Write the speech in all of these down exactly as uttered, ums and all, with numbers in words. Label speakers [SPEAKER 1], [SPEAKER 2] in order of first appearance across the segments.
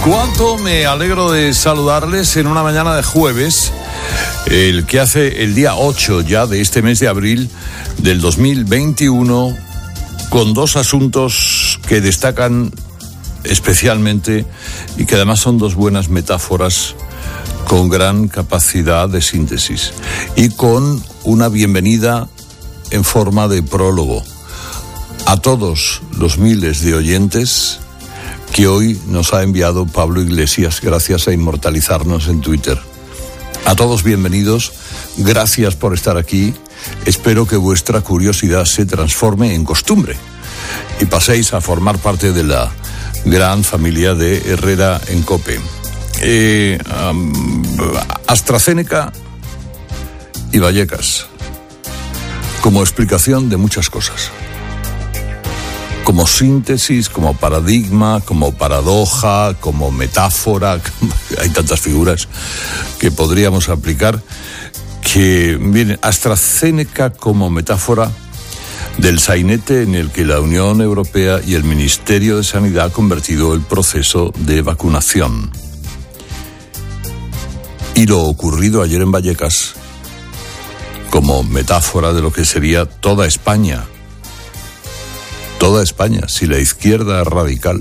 [SPEAKER 1] Cuánto me alegro de saludarles en una mañana de jueves, el que hace el día ocho ya de este mes de abril del dos mil veintiuno, con dos asuntos que destacan especialmente y que además son dos buenas metáforas con gran capacidad de síntesis y con una bienvenida en forma de prólogo a todos los miles de oyentes que hoy nos ha enviado Pablo Iglesias gracias a inmortalizarnos en Twitter. A todos bienvenidos, gracias por estar aquí. Espero que vuestra curiosidad se transforme en costumbre y paséis a formar parte de la gran familia de Herrera en COPE. Eh, um, AstraZeneca y Vallecas, como explicación de muchas cosas, como síntesis, como paradigma, como paradoja, como metáfora. Hay tantas figuras que podríamos aplicar. Que miren, AstraZeneca como metáfora del sainete en el que la Unión Europea y el Ministerio de Sanidad ha convertido el proceso de vacunación. Y lo ocurrido ayer en Vallecas como metáfora de lo que sería toda España. Toda España, si la izquierda radical,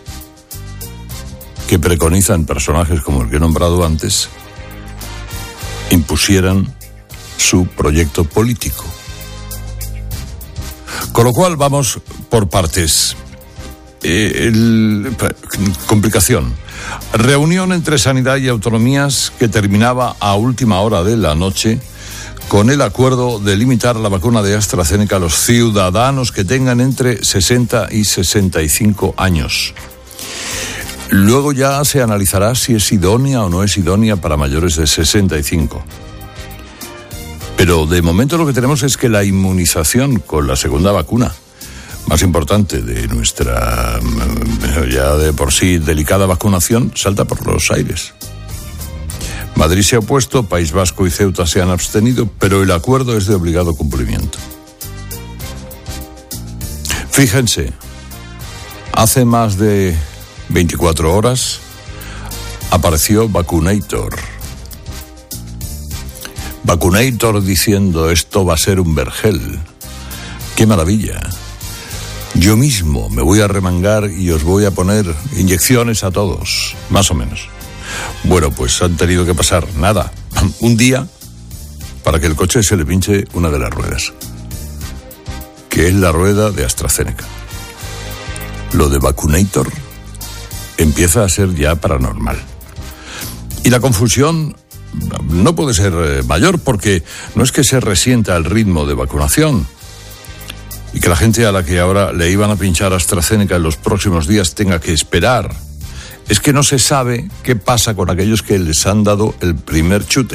[SPEAKER 1] que preconizan personajes como el que he nombrado antes, impusieran su proyecto político. Con lo cual vamos por partes. Eh, el, complicación. Reunión entre Sanidad y Autonomías que terminaba a última hora de la noche con el acuerdo de limitar la vacuna de AstraZeneca a los ciudadanos que tengan entre sesenta y sesenta y cinco años. Luego ya se analizará si es idónea o no es idónea para mayores de sesenta y cinco. Pero de momento lo que tenemos es que la inmunización con la segunda vacuna, más importante de nuestra ya de por sí delicada vacunación, salta por los aires. Madrid se ha opuesto, País Vasco y Ceuta se han abstenido, pero el acuerdo es de obligado cumplimiento. Fíjense, hace más de veinticuatro horas apareció Vacunator. Vacunator diciendo esto va a ser un vergel. ¡Qué maravilla! Yo mismo me voy a remangar y os voy a poner inyecciones a todos, más o menos. Bueno, pues han tenido que pasar, nada, un día para que el coche se le pinche una de las ruedas, que es la rueda de AstraZeneca. Lo de Vacunator empieza a ser ya paranormal. Y la confusión no puede ser mayor porque no es que se resienta el ritmo de vacunación y que la gente a la que ahora le iban a pinchar AstraZeneca en los próximos días tenga que esperar. Es que no se sabe qué pasa con aquellos que les han dado el primer chute.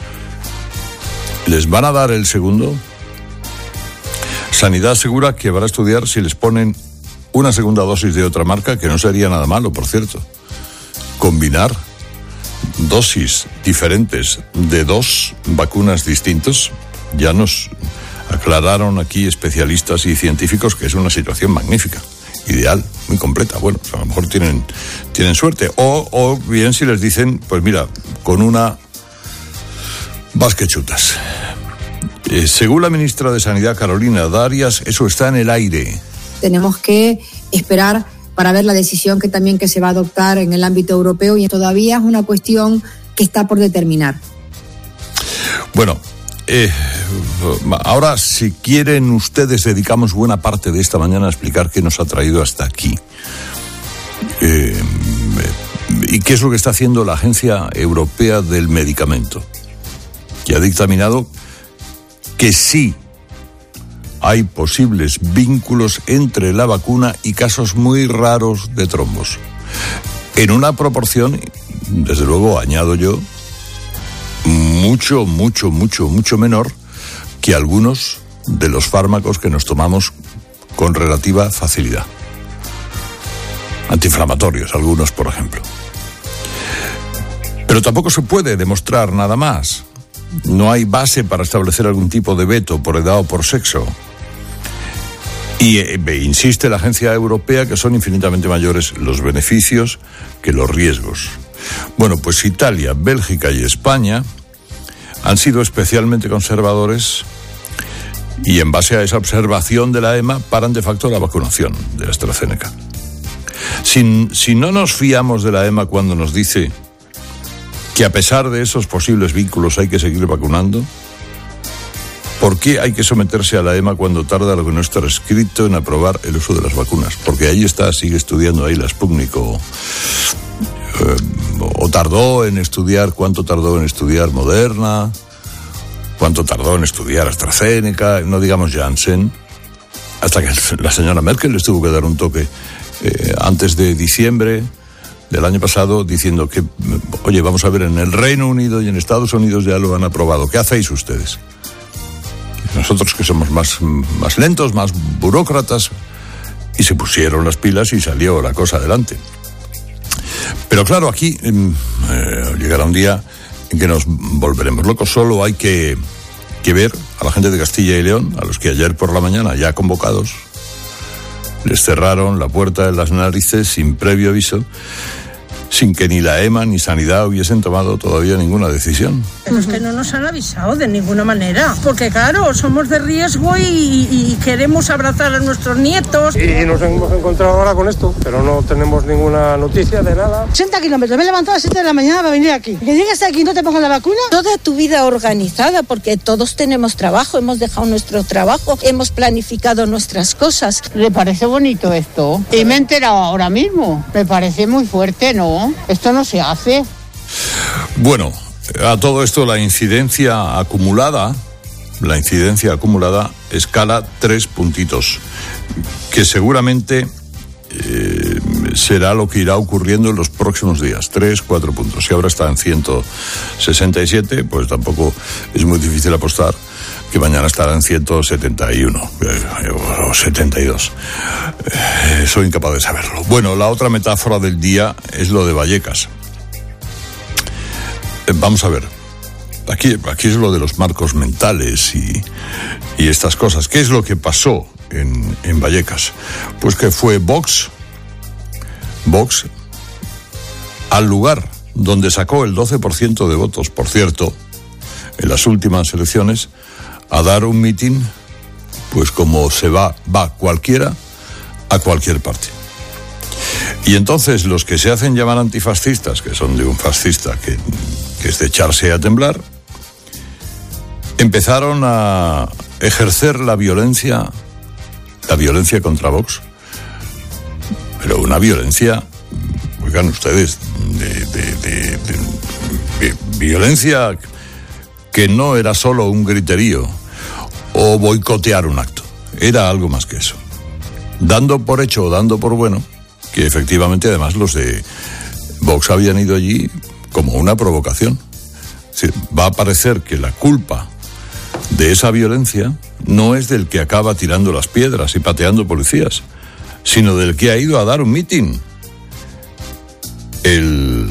[SPEAKER 1] ¿Les van a dar el segundo? Sanidad asegura que va a estudiar si les ponen una segunda dosis de otra marca, que no sería nada malo, por cierto. Combinar dosis diferentes de dos vacunas distintas, ya nos aclararon aquí especialistas y científicos que es una situación magnífica. Ideal, muy completa. Bueno, pues a lo mejor tienen, tienen suerte. O, o bien si les dicen, pues mira, con una vas que chutas. Eh, según la ministra de Sanidad, Carolina Darias, eso está en el aire.
[SPEAKER 2] Tenemos que esperar para ver la decisión que también que se va a adoptar en el ámbito europeo y todavía es una cuestión que está por determinar.
[SPEAKER 1] Bueno, Eh, ahora, si quieren ustedes, dedicamos buena parte de esta mañana a explicar qué nos ha traído hasta aquí. Eh, y qué es lo que está haciendo la Agencia Europea del Medicamento, que ha dictaminado que sí hay posibles vínculos entre la vacuna y casos muy raros de trombos. En una proporción, desde luego, añado yo, mucho, mucho, mucho, mucho menor que algunos de los fármacos que nos tomamos con relativa facilidad. Antiinflamatorios, algunos, por ejemplo. Pero tampoco se puede demostrar nada más. No hay base para establecer algún tipo de veto por edad o por sexo. Y eh, insiste la agencia europea que son infinitamente mayores los beneficios que los riesgos. Bueno, pues Italia, Bélgica y España han sido especialmente conservadores y en base a esa observación de la E M A paran de facto la vacunación de AstraZeneca. Si, si no nos fiamos de la E M A cuando nos dice que a pesar de esos posibles vínculos hay que seguir vacunando, ¿por qué hay que someterse a la E M A cuando tarda lo que no está escrito en aprobar el uso de las vacunas? Porque ahí está, sigue estudiando ahí la Sputnik o, eh, o tardó en estudiar, ¿cuánto tardó en estudiar Moderna? ¿Cuánto tardó en estudiar AstraZeneca? No digamos Janssen, hasta que la señora Merkel les tuvo que dar un toque eh, antes de diciembre del año pasado diciendo que, oye, vamos a ver, en el Reino Unido y en Estados Unidos ya lo han aprobado. ¿Qué hacéis ustedes? Nosotros que somos más, más lentos, más burócratas, y se pusieron las pilas y salió la cosa adelante. Pero claro, aquí eh, llegará un día en que nos volveremos locos. Solo hay que, que ver a la gente de Castilla y León, a los que ayer por la mañana, ya convocados, les cerraron la puerta de las narices sin previo aviso, sin que ni la E M A ni Sanidad hubiesen tomado todavía ninguna decisión.
[SPEAKER 3] Pero es que no nos han avisado de ninguna manera, porque claro, somos de riesgo y, y queremos abrazar a nuestros nietos.
[SPEAKER 4] Y nos hemos encontrado ahora con esto, pero no tenemos ninguna noticia de nada.
[SPEAKER 3] ochenta kilómetros, me he levantado a las siete de la mañana para venir aquí. Que llegues aquí y no te pongan la vacuna.
[SPEAKER 5] Toda tu vida organizada, porque todos tenemos trabajo, hemos dejado nuestro trabajo, hemos planificado nuestras cosas.
[SPEAKER 6] ¿Le parece bonito esto? Y me he enterado ahora mismo. Me parece muy fuerte, ¿no? Esto no se hace.
[SPEAKER 1] Bueno, a todo esto la incidencia acumulada, la incidencia acumulada escala tres puntitos, que seguramente eh, será lo que irá ocurriendo en los próximos días, tres, cuatro puntos. Si ahora está en ciento sesenta y siete, pues tampoco es muy difícil apostar que mañana estará en ciento setenta y uno eh, o setenta y dos. Eh, soy incapaz de saberlo. Bueno, la otra metáfora del día es lo de Vallecas. Eh, vamos a ver. Aquí, aquí es lo de los marcos mentales y, y estas cosas. ¿Qué es lo que pasó en, en Vallecas? Pues que fue Vox, Vox, al lugar donde sacó el doce por ciento de votos, por cierto, en las últimas elecciones, a dar un mitin, pues como se va, va cualquiera a cualquier parte. Y entonces los que se hacen llamar antifascistas, que son de un fascista que, que es de echarse a temblar, empezaron a ejercer la violencia, la violencia contra Vox, pero una violencia, oigan ustedes, de, de, de, de, de violencia que no era solo un griterío o boicotear un acto, era algo más que eso. Dando por hecho o dando por bueno que efectivamente además los de Vox habían ido allí como una provocación. Es decir, va a parecer que la culpa de esa violencia no es del que acaba tirando las piedras y pateando policías, sino del que ha ido a dar un mitin. El...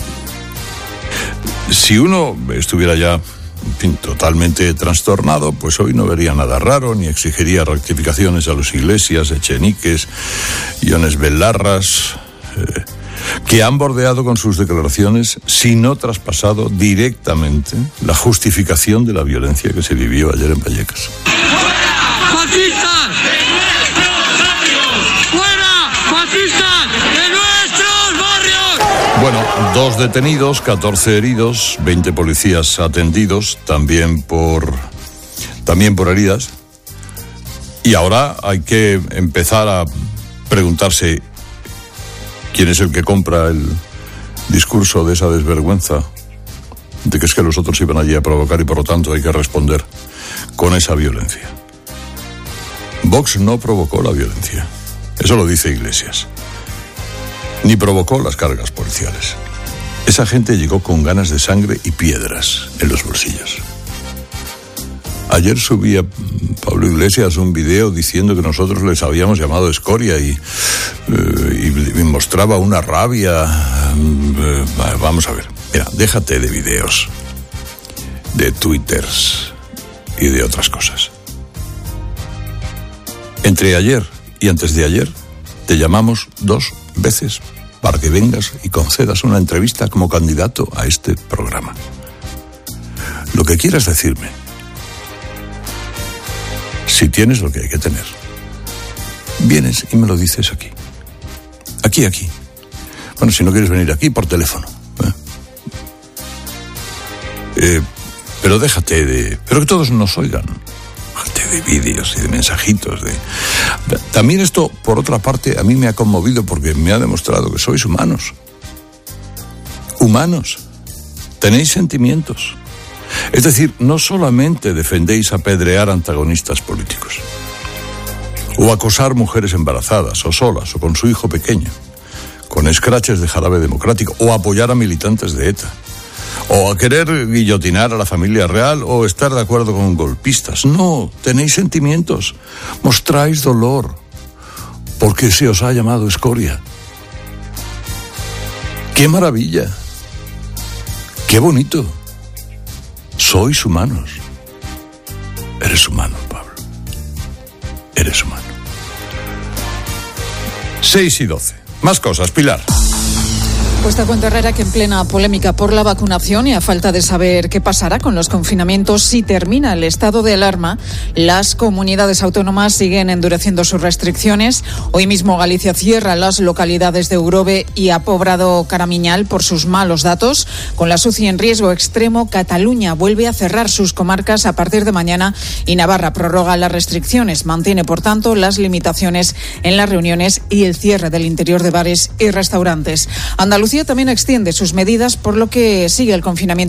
[SPEAKER 1] Si uno estuviera ya, en fin, totalmente trastornado, pues hoy no vería nada raro, ni exigiría rectificaciones a los Iglesias, Echeniques, Iones Belarras, eh, que han bordeado con sus declaraciones, si no traspasado directamente, la justificación de la violencia que se vivió ayer en Vallecas.
[SPEAKER 7] ¡Fuera, fascistas! ¡De nuestros barrios! ¡Fuera, fascistas! ¡De nuestros barrios!
[SPEAKER 1] Bueno, dos detenidos, catorce heridos, veinte policías atendidos, también por, también por heridas. Y ahora hay que empezar a preguntarse quién es el que compra el discurso de esa desvergüenza, de que es que los otros iban allí a provocar y por lo tanto hay que responder con esa violencia. Vox no provocó la violencia, eso lo dice Iglesias, ni provocó las cargas policiales. Esa gente llegó con ganas de sangre y piedras en los bolsillos. Ayer subía Pablo Iglesias un video diciendo que nosotros les habíamos llamado escoria y, eh, y, y mostraba una rabia. Eh, vamos a ver, mira, déjate de videos, de twitters y de otras cosas. Entre ayer y antes de ayer te llamamos dos veces para que vengas y concedas una entrevista como candidato a este programa. Lo que quieras decirme, si tienes lo que hay que tener, vienes y me lo dices aquí. Aquí, aquí. Bueno, si no quieres venir aquí, por teléfono. ¿eh? Eh, pero déjate de... Pero que todos nos oigan. Déjate de vídeos y de mensajitos. De... También esto, por otra parte, a mí me ha conmovido porque me ha demostrado que sois humanos. Humanos. Tenéis sentimientos. Es decir, no solamente defendéis apedrear antagonistas políticos, o acosar mujeres embarazadas, o solas, o con su hijo pequeño, con escraches de jarabe democrático, o apoyar a militantes de ETA, o a querer guillotinar a la familia real, o estar de acuerdo con golpistas. No, tenéis sentimientos, mostráis dolor, porque se os ha llamado escoria. ¡Qué maravilla! ¡Qué bonito! Sois humanos. Eres humano, Pablo. Eres humano. seis y doce. Más cosas, Pilar.
[SPEAKER 8] Pues te cuento, Herrera, que en plena polémica por la vacunación y a falta de saber qué pasará con los confinamientos si termina el estado de alarma, las comunidades autónomas siguen endureciendo sus restricciones. Hoy mismo Galicia cierra las localidades de Eurove y Apobrado Caramiñal por sus malos datos. Con la S U C I en riesgo extremo, Cataluña vuelve a cerrar sus comarcas a partir de mañana y Navarra prorroga las restricciones. Mantiene, por tanto, las limitaciones en las reuniones y el cierre del interior de bares y restaurantes. Andalucía también extiende sus medidas, por lo que sigue el confinamiento